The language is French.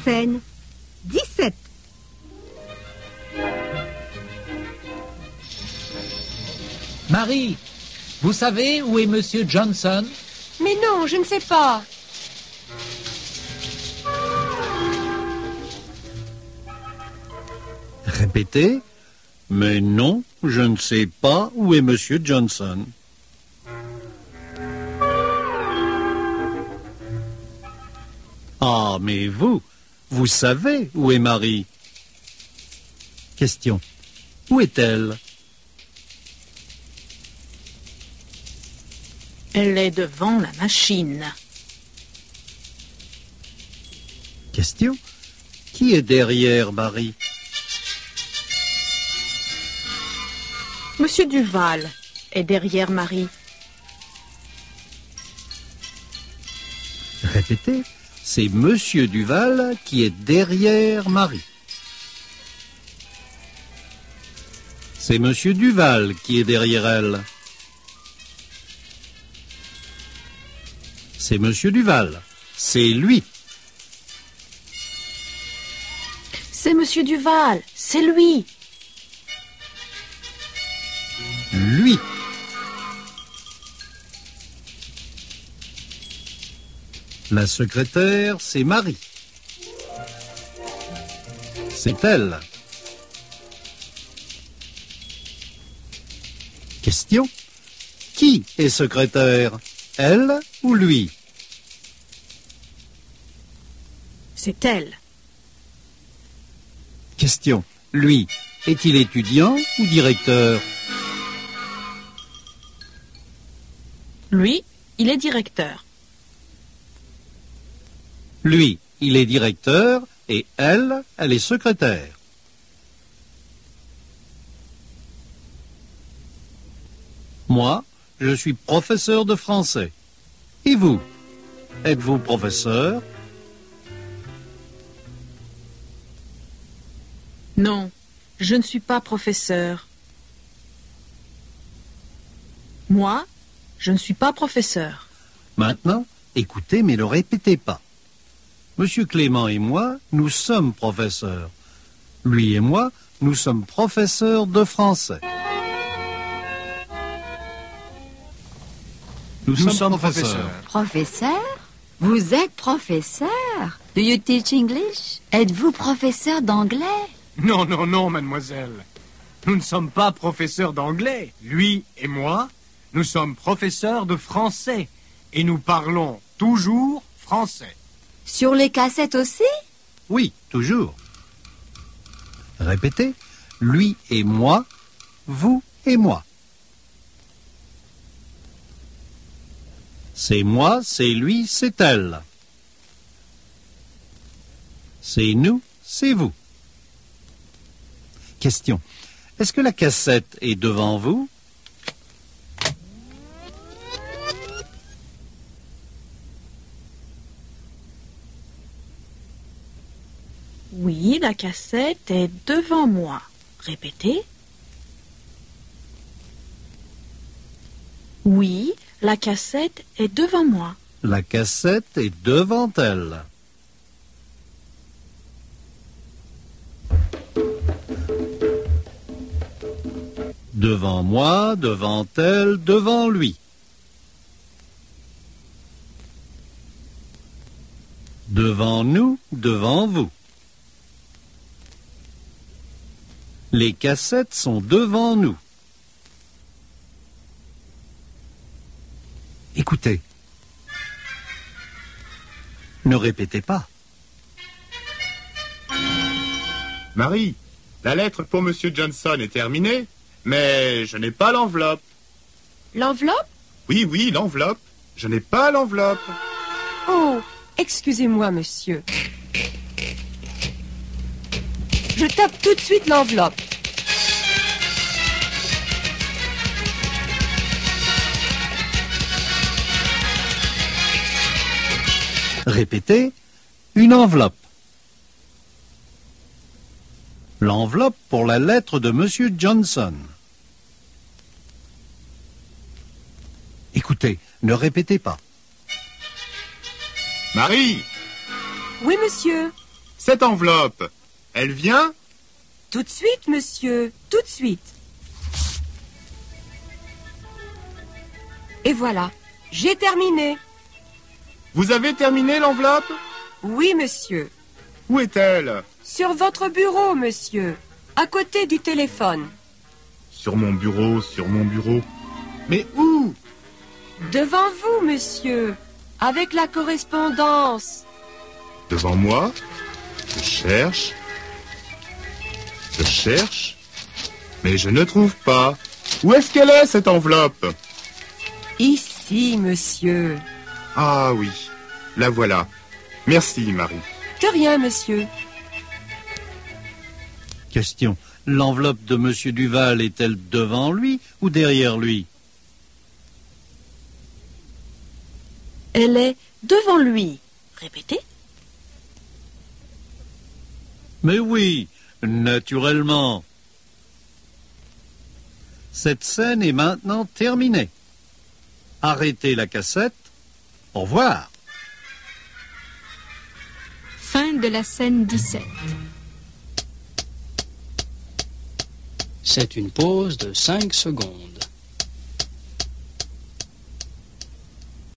scène. 17. Marie, vous savez où est Monsieur Johnson? Mais non, je ne sais pas. Répétez. Mais non, je ne sais pas où est Monsieur Johnson. Ah, mais vous savez où est Marie? Question. Où est-elle? Elle est devant la machine. Question. Qui est derrière Marie? Monsieur Duval est derrière Marie. Répétez. C'est Monsieur Duval qui est derrière Marie. C'est Monsieur Duval qui est derrière elle. C'est Monsieur Duval. C'est lui. C'est Monsieur Duval, c'est lui. Lui. La secrétaire, c'est Marie. C'est elle. Question. Qui est secrétaire? Elle ou lui? C'est elle. Question. Lui, est-il étudiant ou directeur? Lui, il est directeur. Lui, il est directeur et elle est secrétaire. Moi, je suis professeur de français. Et vous? Êtes-vous professeur? Non, je ne suis pas professeur. Moi, je ne suis pas professeur. Maintenant, écoutez mais ne répétez pas. Monsieur Clément et moi, nous sommes professeurs. Lui et moi, nous sommes professeurs de français. Nous sommes professeurs. Professeur? Vous êtes professeur? Do you teach English? Êtes-vous professeur d'anglais? Non, non, non, mademoiselle. Nous ne sommes pas professeurs d'anglais. Lui et moi, nous sommes professeurs de français. Et nous parlons toujours français. Sur les cassettes aussi? Oui, toujours. Répétez. Lui et moi, vous et moi. C'est moi, c'est lui, c'est elle. C'est nous, c'est vous. Question. Est-ce que la cassette est devant vous? Oui, la cassette est devant moi. Répétez. Oui, la cassette est devant moi. La cassette est devant elle. Devant moi, devant elle, devant lui. Devant nous, devant vous. Les cassettes sont devant nous. Écoutez. Ne répétez pas. Marie, la lettre pour Monsieur Johnson est terminée, mais je n'ai pas l'enveloppe. L'enveloppe? Oui, oui, l'enveloppe. Je n'ai pas l'enveloppe. Oh, excusez-moi, monsieur. Je tape tout de suite l'enveloppe. Répétez, une enveloppe. L'enveloppe pour la lettre de Monsieur Johnson. Écoutez, ne répétez pas. Marie! Oui, monsieur. Cette enveloppe, elle vient? Tout de suite, monsieur, tout de suite. Et voilà, j'ai terminé. Vous avez terminé l'enveloppe? Oui, monsieur. Où est-elle? Sur votre bureau, monsieur, à côté du téléphone. Sur mon bureau, sur mon bureau. Mais où? Devant vous, monsieur, avec la correspondance. Devant moi? Je cherche. Je cherche. Mais je ne trouve pas. Où est-ce qu'elle est, cette enveloppe? Ici, monsieur. Ah oui, la voilà. Merci, Marie. De rien, monsieur. Question. L'enveloppe de Monsieur Duval est-elle devant lui ou derrière lui? Elle est devant lui. Répétez. Mais oui, naturellement. Cette scène est maintenant terminée. Arrêtez la cassette. Au revoir. Fin de la scène 17. C'est une pause de 5 secondes.